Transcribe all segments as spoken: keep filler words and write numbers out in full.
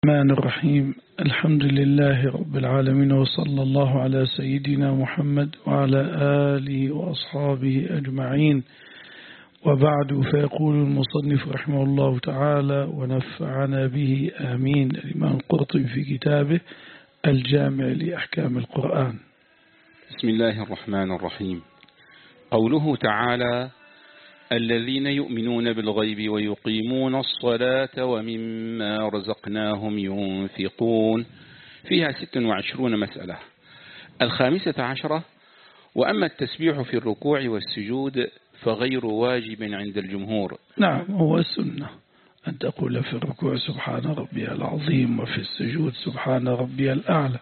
الرحمن الرحيم. الحمد لله رب العالمين، وصلى الله على سيدنا محمد وعلى آله وأصحابه أجمعين، وبعد. فيقول المصنف رحمه الله تعالى ونفعنا به آمين، الإمام القرطبي في كتابه الجامع لأحكام القرآن. بسم الله الرحمن الرحيم. قوله تعالى: الذين يؤمنون بالغيب ويقيمون الصلاة ومما رزقناهم ينفقون، فيها ست وعشرون مسألة. الخامسة عشرة: وأما التسبيح في الركوع والسجود فغير واجب عند الجمهور. نعم، هو السنة أن تقول في الركوع سبحان ربي العظيم، وفي السجود سبحان ربي الأعلى.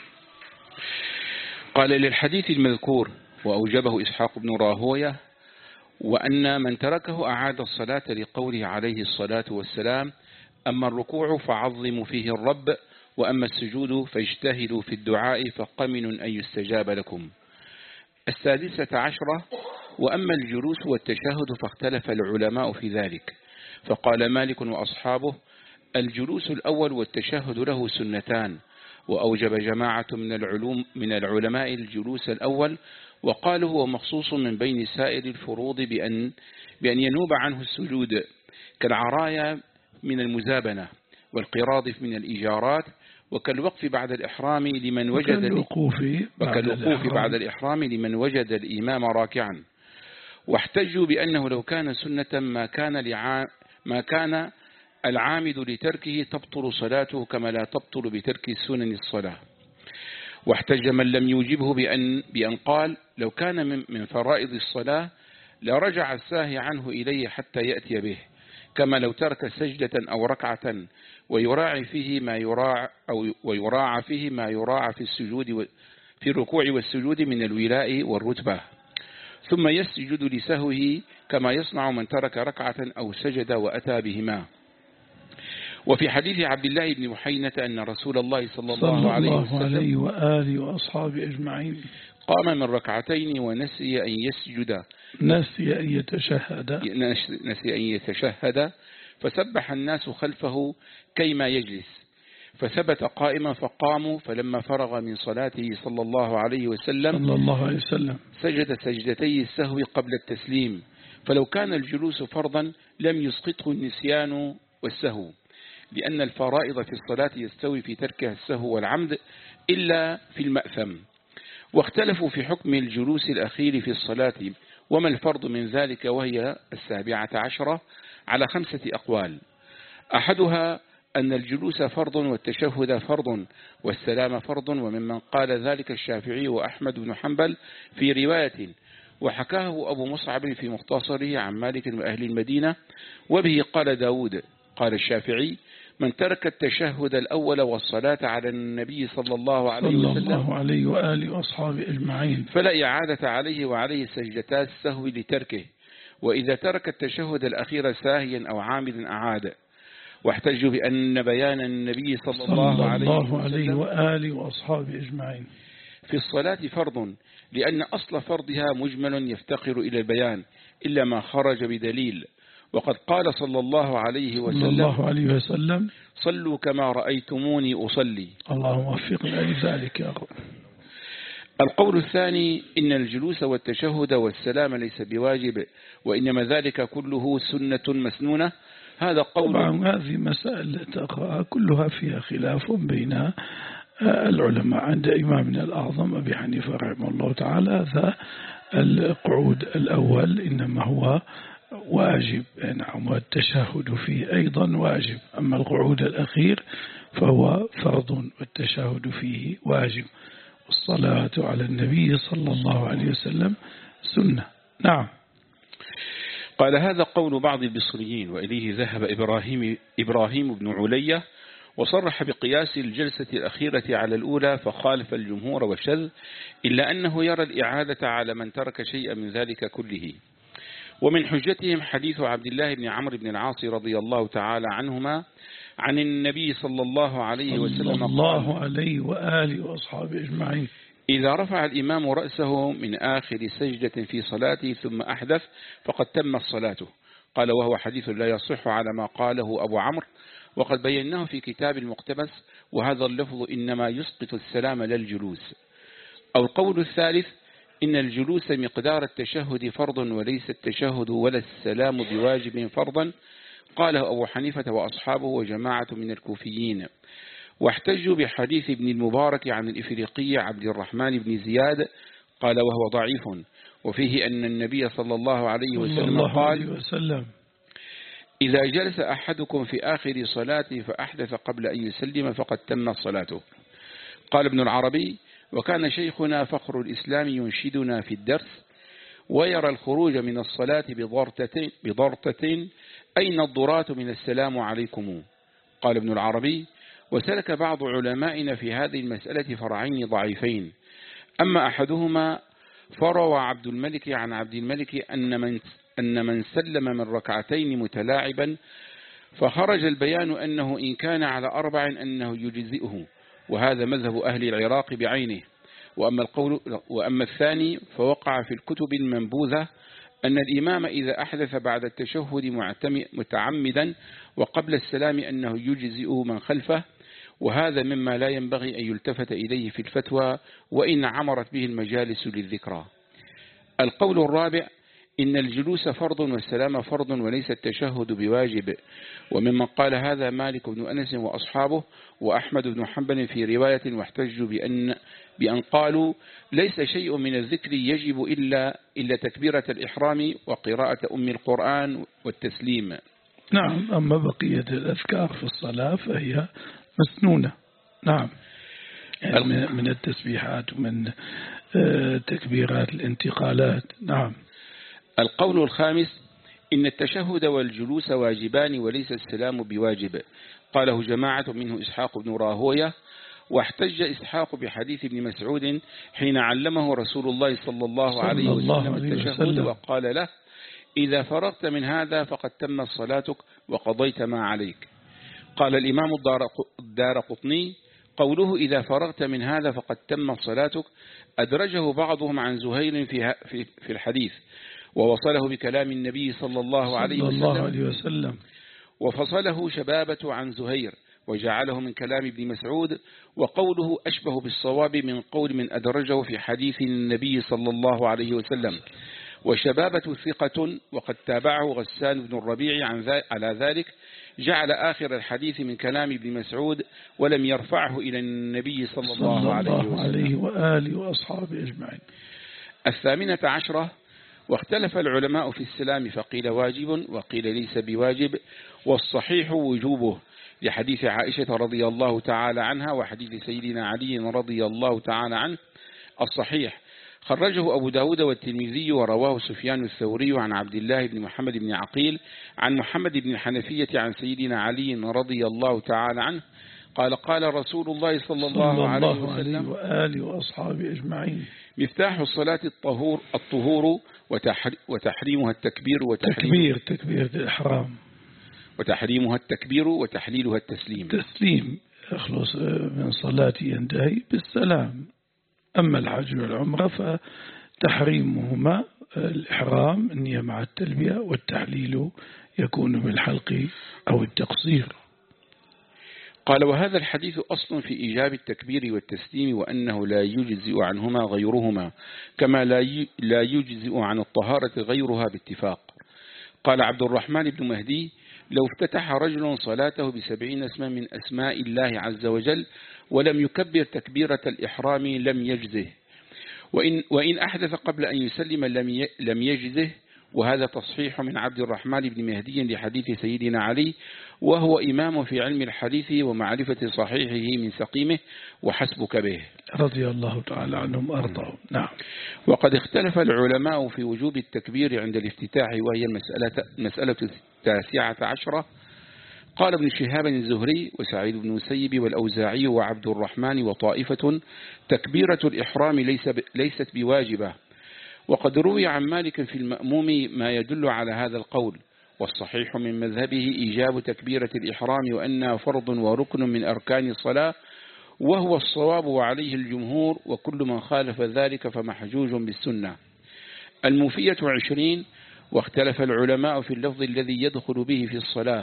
قال: للحديث المذكور وأوجبه إسحاق بن راهوية، وأن من تركه أعاد الصلاة لقوله عليه الصلاة والسلام: أما الركوع فعظموا فيه الرب، وأما السجود فاجتهدوا في الدعاء فقمن أن يستجاب لكم. السادسة عشرة: وأما الجلوس والتشهد فاختلف العلماء في ذلك، فقال مالك وأصحابه: الجلوس الأول والتشهد له سنتان، وأوجب جماعة من العلوم من العلماء الجلوس الأول، وقالوا هو مخصوص من بين سائر الفروض بأن, بأن ينوب عنه السجود، كالعرايا من المزابنة، والقراض من الإيجارات، وكالوقف بعد الإحرام لمن وجد وكالوقوف بعد, وكالوقوف بعد الإحرام لمن وجد الإمام راكعا. واحتجوا بأنه لو كان سنة ما كان لعام ما كان العامد لتركه تبطل صلاته، كما لا تبطل بترك سنن الصلاة. واحتج من لم يوجبه بأن, بأن قال: لو كان من, من فرائض الصلاة لرجع الساهي عنه إليه حتى يأتي به، كما لو ترك سجدة أو ركعة ويراعي فيه ما يراعى أو ويراعى فيه ما يراعى في السجود في الركوع والسجود من الولاء والرتبة، ثم يسجد لسهوه كما يصنع من ترك ركعة أو سجد وأتى بهما. وفي حديث عبد الله بن محينة أن رسول الله صلى الله عليه وسلم عليه وآله وأصحابه أجمعين قام من ركعتين ونسي أن يسجد نسي أن يتشهد نسي أن يتشهد فسبح الناس خلفه كيما يجلس، فثبت قائما فقاموا، فلما فرغ من صلاته صلى الله عليه وسلم صلى الله عليه وسلم سجد سجدتي السهو قبل التسليم. فلو كان الجلوس فرضا لم يسقطه النسيان والسهو، لأن الفرائض في الصلاة يستوي في تركها السهو والعمد إلا في المأثم. واختلفوا في حكم الجلوس الأخير في الصلاة وما الفرض من ذلك، وهي السابعة عشرة، على خمسة أقوال. أحدها أن الجلوس فرض والتشهد فرض والسلام فرض، وممن قال ذلك الشافعي وأحمد بن حنبل في رواية، وحكاه أبو مصعب في مختصره عن مالك وأهل المدينة، وبه قال داود. قال الشافعي: من ترك التشهد الأول والصلاة على النبي صلى الله عليه وسلم صلى الله عليه وآله وأصحابه أجمعين فلا إعادة عليه، وعليه سجدتا السهو لتركه، وإذا ترك التشهد الأخير ساهيا أو عامدا أعاد. واحتجوا بأن بيان النبي صلى, صلى الله عليه, الله عليه وآله وأصحابه أجمعين في الصلاة فرض، لأن أصل فرضها مجمل يفتقر إلى البيان إلا ما خرج بدليل. وقد قال صلى الله عليه وسلم, صلى الله عليه وسلم: صلوا كما رأيتموني أصلي. اللهم وفقنا لذلك يا رب. القول الثاني: إن الجلوس والتشهد والسلام ليس بواجب، وإنما ذلك كله سنة مسنونة. هذا قول. طبعا هذه مسائل كلها فيها خلاف بين العلماء. عند إمامنا الأعظم أبي حنيفة رحمه الله تعالى هذا القعود الأول إنما هو واجب، نعم، والتشهد فيه أيضا واجب. أما القعود الأخير فهو فرض والتشهد فيه واجب، والصلاة على النبي صلى الله عليه وسلم سنة. نعم. قال: هذا قول بعض البصريين، وإليه ذهب إبراهيم, إبراهيم بن علية، وصرح بقياس الجلسة الأخيرة على الأولى، فخالف الجمهور والشذ، إلا أنه يرى الإعادة على من ترك شيئا من ذلك كله. ومن حجتهم حديث عبد الله بن عمرو بن العاص رضي الله تعالى عنهما عن النبي صلى الله عليه وسلم صلى الله عليه وآله وأصحابه أجمعين: إذا رفع الإمام رأسه من آخر سجدة في صلاته ثم أحدث فقد تمت صلاته. قال: وهو حديث لا يصح على ما قاله أبو عمرو وقد بيناه في كتاب المقتبس، وهذا اللفظ إنما يسقط السلام للجلوس. أو القول الثالث إن الجلوس مقدار التشهد فرض وليس التشهد ولا السلام بواجب فرضا، قاله أبو حنيفة وأصحابه وجماعة من الكوفيين، واحتجوا بحديث ابن المبارك عن الإفريقي عبد الرحمن بن زياد قال وهو ضعيف، وفيه أن النبي صلى الله عليه وسلم قال: إذا جلس أحدكم في آخر صلاته فأحدث قبل أن يسلم فقد تمت صلاته. قال ابن العربي: وكان شيخنا فخر الإسلام ينشدنا في الدرس ويرى الخروج من الصلاة بضرتين, بضرتين أين الضرات من السلام عليكم. قال ابن العربي: وسلك بعض علمائنا في هذه المسألة فرعين ضعيفين، أما أحدهما فروى عبد الملك عن عبد الملك أن من, أن من سلم من ركعتين متلاعبا، فخرج البيان أنه إن كان على أربع أنه يجزئه، وهذا مذهب أهل العراق بعينه. وأما, القول وأما الثاني فوقع في الكتب المنبوذة أن الإمام إذا أحدث بعد التشهد متعمدا وقبل السلام أنه يجزئ من خلفه، وهذا مما لا ينبغي أن يلتفت إليه في الفتوى وإن عمرت به المجالس للذكرى. القول الرابع إن الجلوس فرض والسلام فرض وليس التشهد بواجب، وممن قال هذا مالك بن أنس وأصحابه وأحمد بن حنبل في رواية، واحتجوا بأن, بأن قالوا ليس شيء من الذكر يجب إلا, إلا تكبيرة الإحرام وقراءة أم القرآن والتسليم. نعم، أما بقية الأذكار في الصلاة فهي مسنونة. نعم، يعني من التسبيحات ومن تكبيرات الانتقالات. نعم. القول الخامس إن التشهد والجلوس واجبان وليس السلام بواجب، قاله جماعة منه إسحاق بن راهوية، واحتج إسحاق بحديث ابن مسعود حين علمه رسول الله صلى الله عليه وسلم التشهد وقال له: إذا فرغت من هذا فقد تمت صلاتك وقضيت ما عليك. قال الإمام الدارقطني: قوله إذا فرغت من هذا فقد تمت صلاتك أدرجه بعضهم عن زهير في في الحديث، ووصله بكلام النبي صلى الله عليه وسلم، وفصله شبابة عن زهير وجعله من كلام ابن مسعود، وقوله أشبه بالصواب من قول من أدرجه في حديث النبي صلى الله عليه وسلم. وشبابة ثقة، وقد تابعه غسان بن الربيع عن على ذلك، جعل آخر الحديث من كلام ابن مسعود ولم يرفعه إلى النبي صلى, صلى الله عليه وسلم عليه وآله وأصحابه أجمعين. الثامنة عشرة: واختلف العلماء في السلام فقيل واجب وقيل ليس بواجب، والصحيح وجوبه لحديث عائشة رضي الله تعالى عنها وحديث سيدنا علي رضي الله تعالى عنه. الصحيح خرجه أبو داود والترمذي ورواه سفيان الثوري عن عبد الله بن محمد بن عقيل عن محمد بن الحنفية عن سيدنا علي رضي الله تعالى عنه قال: قال رسول الله صلى الله عليه وسلم وآله وأصحابه أجمعين: مفتاح الصلاة الطهور الطهور وتحريمها التكبير وتحريم تكبير تكبير الإحرام وتحريمها التكبير وتحليلها التسليم. تسليم يخلص من صلاتي ينتهي بالسلام. أما الحج والعمرة فتحريمهما الإحرام النية مع التلبية، والتحليل يكون بالحلق أو التقصير. قال: وهذا الحديث أصل في إيجاب التكبير والتسليم، وأنه لا يجزئ عنهما غيرهما، كما لا يجزئ عن الطهارة غيرها باتفاق. قال عبد الرحمن بن مهدي: لو افتتح رجل صلاته بسبعين اسما من أسماء الله عز وجل ولم يكبر تكبيرة الإحرام لم يجزه، وإن, وإن أحدث قبل أن يسلم لم يجزه، وهذا تصحيح من عبد الرحمن بن مهدي لحديث سيدنا علي، وهو إمام في علم الحديث ومعرفة صحيحه من سقيمه، وحسبك به رضي الله تعالى عنهم أرضهم. نعم. وقد اختلف العلماء في وجوب التكبير عند الافتتاح، وهي المسألة, المسألة التاسعة عشرة. قال ابن شهاب الزهري وسعيد بن مسيب والأوزاعي وعبد الرحمن وطائفة: تكبيرة الإحرام ليس ليست بواجبة، وقد روي عن مالك في المأموم ما يدل على هذا القول، والصحيح من مذهبه إيجاب تكبيرة الإحرام وأنها فرض وركن من أركان الصلاة، وهو الصواب وعليه الجمهور، وكل من خالف ذلك فمحجوج بالسنة. الموفية عشرين: واختلف العلماء في اللفظ الذي يدخل به في الصلاة،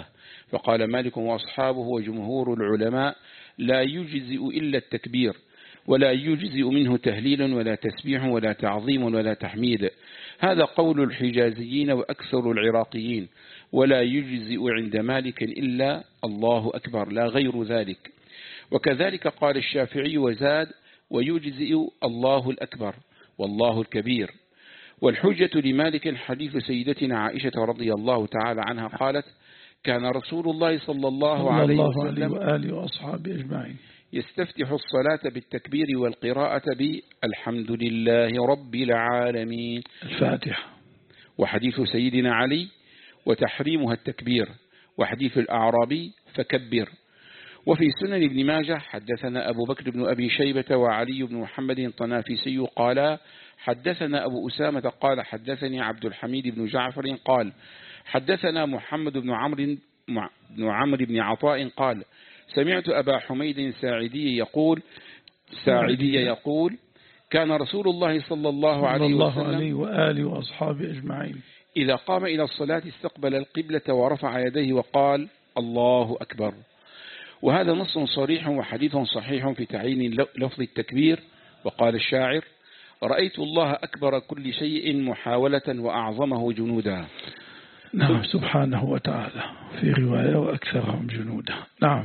فقال مالك وأصحابه وجمهور العلماء لا يجزئ إلا التكبير، ولا يجزئ منه تهليل ولا تسبيح ولا تعظيم ولا تحميد. هذا قول الحجازيين وأكثر العراقيين. ولا يجزئ عند مالك إلا الله أكبر لا غير ذلك. وكذلك قال الشافعي وزاد ويجزئ الله الأكبر والله الكبير. والحجة لمالك حديث سيدتنا عائشة رضي الله تعالى عنها قالت كان رسول الله صلى الله عليه وسلم وآله وأصحابه أجمعين يستفتح الصلاة بالتكبير والقراءة بالحمد لله رب العالمين الفاتحة. وحديث سيدنا علي وتحريمها التكبير. وحديث الأعرابي فكبر. وفي سنن ابن ماجه حدثنا أبو بكر بن أبي شيبة وعلي بن محمد الطنافسي قال حدثنا أبو أسامة قال حدثني عبد الحميد بن جعفر قال حدثنا محمد بن عمرو بن عمرو بن عطاء قال سمعت أبا حميد ساعدي يقول ساعدي يقول كان رسول الله صلى الله عليه وسلم عليه وآله وأصحابه أجمعين إذا قام إلى الصلاة استقبل القبلة ورفع يديه وقال الله أكبر. وهذا نص صريح وحديث صحيح في تعيين لفظ التكبير. وقال الشاعر رأيت الله أكبر كل شيء محاولة وأعظمه جنودا. نعم سبحانه وتعالى في رواية وأكثرهم جنودا. نعم.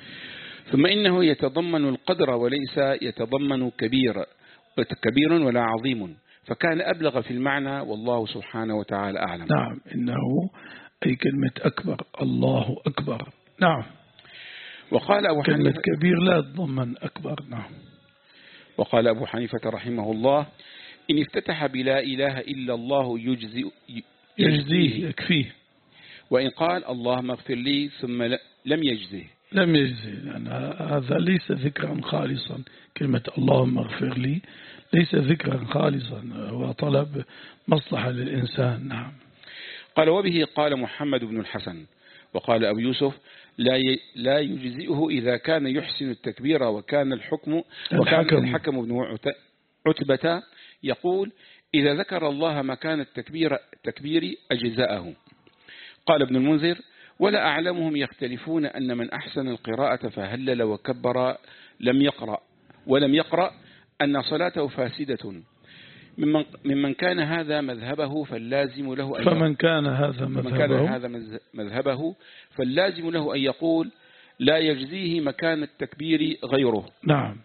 ثم إنه يتضمن القدر وليس يتضمن كبير كبير ولا عظيم، فكان أبلغ في المعنى والله سبحانه وتعالى أعلم. نعم إنه أي كلمة أكبر الله أكبر. نعم. وقال أبو كلمة حنيفة كبير لا تضمن أكبر. نعم. وقال أبو حنيفة رحمه الله إن افتتح بلا إله إلا الله يجزي يجزيه يكفيه. وإن قال اللهم اغفر لي ثم لم يجزيه لم يجزي، لأن هذا ليس ذكرا خالصا. كلمة اللهم اغفر لي ليس ذكرا خالصا، هو طلب مصلحة للإنسان. نعم. قال وبه قال محمد بن الحسن. وقال أبو يوسف لا لا يجزئه إذا كان يحسن التكبير وكان الحكم وكان الحكم, الحكم بن عتبة يقول إذا ذكر الله مكان التكبير التكبير أجزاءه. قال ابن المنذر ولا أعلمهم يختلفون أن من أحسن القراءة فهلل وكبر لم يقرأ ولم يقرأ أن صلاته فاسدة. ممن, ممن كان هذا مذهبه فاللازم له أن فمن كان هذا مذهبه, كان هذا مذهبه فاللازم له أن يقول لا يجزيه مكان التكبير غيره. نعم.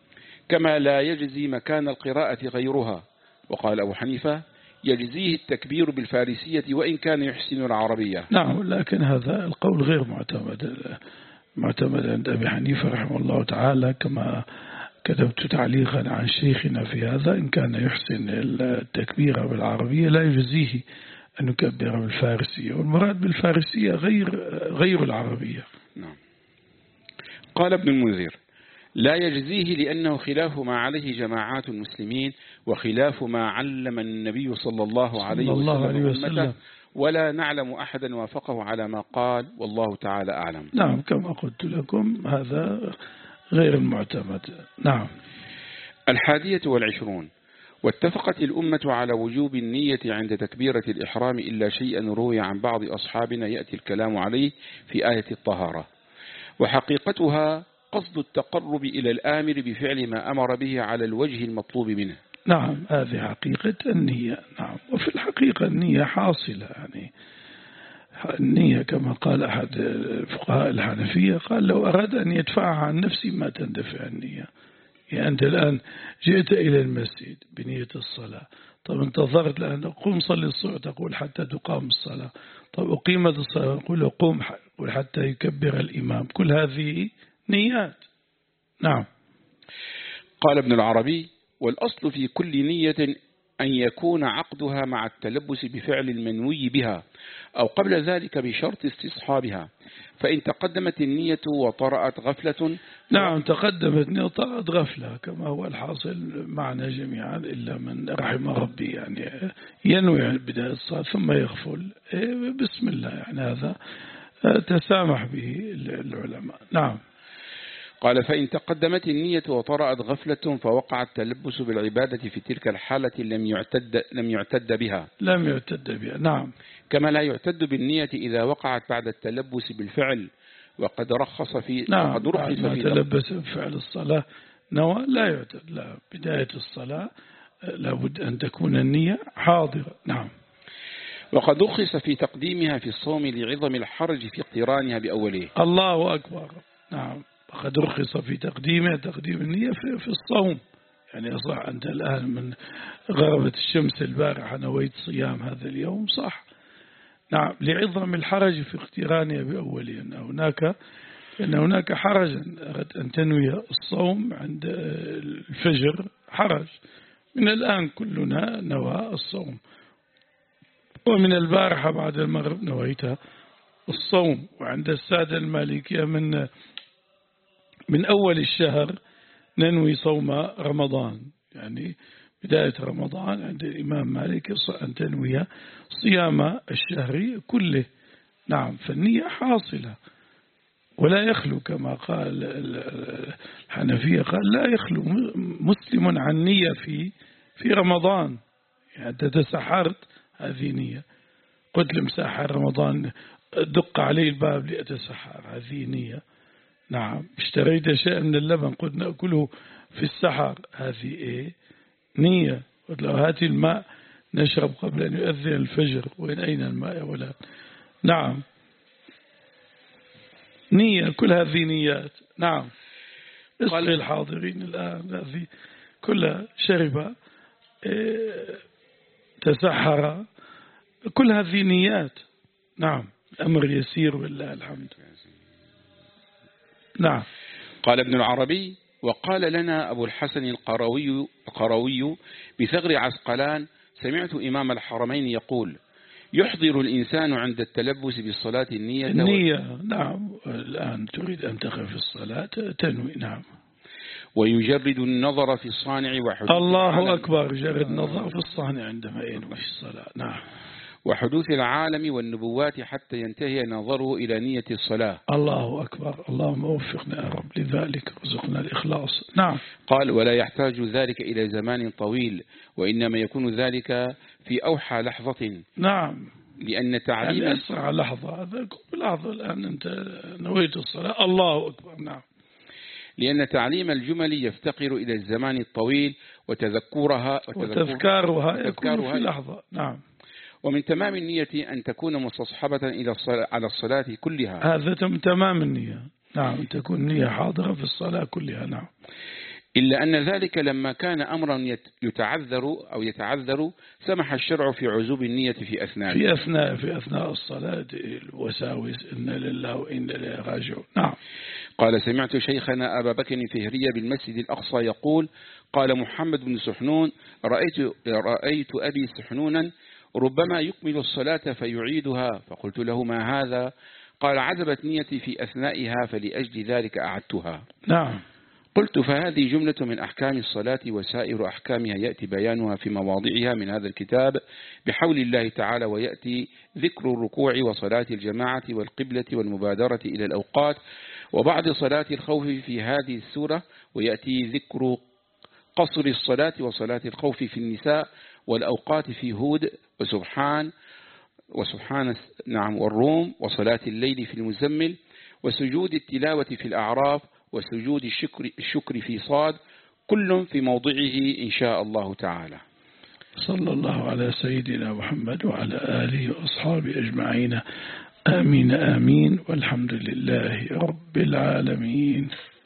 كما لا يجزي مكان القراءة غيرها. وقال أبو حنيفة يجزيه التكبير بالفارسية وإن كان يحسن العربية. نعم، لكن هذا القول غير معتمد معتمد عند أبي حنيفة رحمه الله تعالى، كما كتبت تعليقا عن شيخنا في هذا إن كان يحسن التكبير بالعربية لا يجزيه أن يكبر بالفارسية، والمراد بالفارسية غير غير العربية. نعم. قال ابن المنذر لا يجزيه لأنه خلاف ما عليه جماعات المسلمين وخلاف ما علم النبي صلى الله عليه وسلم, وسلم ولا نعلم أحدا وافقه على ما قال والله تعالى أعلم. نعم كما قلت لكم هذا غير المعتمد. نعم. الحادية والعشرون واتفقت الأمة على وجوب النية عند تكبيرة الإحرام إلا شيئا روي عن بعض أصحابنا يأتي الكلام عليه في آية الطهارة، وحقيقتها قصد التقرب إلى الآمر بفعل ما أمر به على الوجه المطلوب منه. نعم هذه حقيقة النية. نعم. وفي الحقيقة النية حاصلة، يعني النية كما قال أحد فقهاء الحنفية قال لو أراد أن يدفعها عن نفسه ما تندفع النية. يعني أنت الآن جئت إلى المسجد بنية الصلاة، طب انتظرت لأن قوم صلي الصبح تقول حتى تقام الصلاة، طب أقيمت الصلاة تقول قوم حتى يكبر الإمام، كل هذه نيات. نعم. قال ابن العربي والأصل في كل نية أن يكون عقدها مع التلبس بفعل المنوي بها أو قبل ذلك بشرط استصحابها، فإن تقدمت النية وطرأت غفلة. نعم تقدمت النية وطرأت غفلة كما هو الحاصل معنا جميعا إلا من رحم ربي، يعني ينوي بداية الصلاة ثم يغفل بسم الله، يعني هذا تسامح به العلماء. نعم. قال فإن تقدمت النية وطرأت غفلة فوقع التلبس بالعبادة في تلك الحالة لم يعتد, لم يعتد بها لم يعتد بها نعم. كما لا يعتد بالنية إذا وقعت بعد التلبس بالفعل وقد رخص في نعم. وقد رخص ما في تلبس بفعل الصلاة نوى لا يعتد. لا، بداية الصلاة لابد أن تكون النية حاضرة. نعم. وقد رخص في تقديمها في الصوم لعظم الحرج في اقترانها بأوله. الله أكبر. نعم. وقد رخص في تقديمها تقديم النية في, في الصوم. يعني صح أنت الآن من غربت الشمس البارحة نويت صيام هذا اليوم صح. نعم. لعظم الحرج في اقترانها بأوله. أن هناك أن هناك حرجا أن تنوي الصوم عند الفجر حرج. من الآن كلنا نوى الصوم، ومن البارحة بعد المغرب نويت الصوم. وعند السادة المالكية من من أول الشهر ننوي صوم رمضان، يعني بداية رمضان عند الإمام مالك أن تنوي صيام الشهر كله. نعم. فالنية حاصلة ولا يخلو كما قال الحنفية، قال لا يخلو مسلم عن نية في في رمضان. يعني أنت تسحرت هذه نية، قلت لمساحر رمضان دق عليه الباب لأتسحر هذه نية. نعم. اشتريت شيء من اللبن قلت نأكله في السحر هذه إيه نية. قلت له هاتي الماء نشرب قبل أن يؤذن الفجر. وين أين الماء يا ولد؟ نعم. نية. كل هذه نيات. نعم. اسقي الحاضرين الآن هذه كلها شرب اه تسحر كل هذه نيات. نعم. أمر يسير والله الحمد. نعم. قال ابن العربي وقال لنا أبو الحسن القروي, القروي بثغر عسقلان سمعت إمام الحرمين يقول يحضر الإنسان عند التلبس بالصلاة النية النية. نعم. الآن تريد أن تقف في الصلاة تنوي. نعم. ويجرد النظر في الصانع وحدوث الله أكبر. يجرد النظر في الصانع عندما ينوي في الصلاة. نعم. وحدوث العالم والنبوات حتى ينتهي نظره إلى نية الصلاة. الله أكبر. اللهم وفقنا يا رب لذلك رزقنا الإخلاص. نعم. قال ولا يحتاج ذلك إلى زمان طويل وإنما يكون ذلك في أوحى لحظة. نعم. لأن تعليم يعني أسرع لحظة. هذا لحظة الآن أنت نويت الصلاة. الله أكبر. نعم. لأن تعليم الجمل يفتقر إلى الزمان الطويل وتذكرها وتذكارها يكون في لحظة. نعم. ومن تمام النية أن تكون مستصحبة إلى الصلاة على الصلاة كلها. هذا من تمام النية. نعم. تكون النية حاضرة في الصلاة كلها. نعم. إلا أن ذلك لما كان أمرا يتعذر أو يتعذر سمح الشرع في عزوب النية في أثناء في أثناء في أثناء الصلاة الوساوس إن لله وإن إليه راجعون. نعم. قال سمعت شيخنا أبا بكر الفهري بالمسجد الأقصى يقول قال محمد بن سحنون رأيت, رأيت أبي سحنونا ربما يكمل الصلاة فيعيدها فقلت له ما هذا؟ قال عزبت نيتي في أثنائها فلأجل ذلك أعدتها. نعم. قلت فهذه جملة من أحكام الصلاة وسائر أحكامها يأتي بيانها في مواضعها من هذا الكتاب بحول الله تعالى ويأتي ذكر الركوع وصلاة الجماعة والقبلة والمبادرة إلى الأوقات وبعد صلاة الخوف في هذه السورة ويأتي ذكر قصر الصلاة وصلاة الخوف في النساء والأوقات في هود وسبحان وسبحان نعم والروم وصلاة الليل في المزمل وسجود التلاوة في الأعراف وسجود الشكر, الشكر في صاد كل في موضعه إن شاء الله تعالى. صلى الله على سيدنا محمد وعلى آله وأصحابه أجمعين. آمين آمين والحمد لله رب العالمين.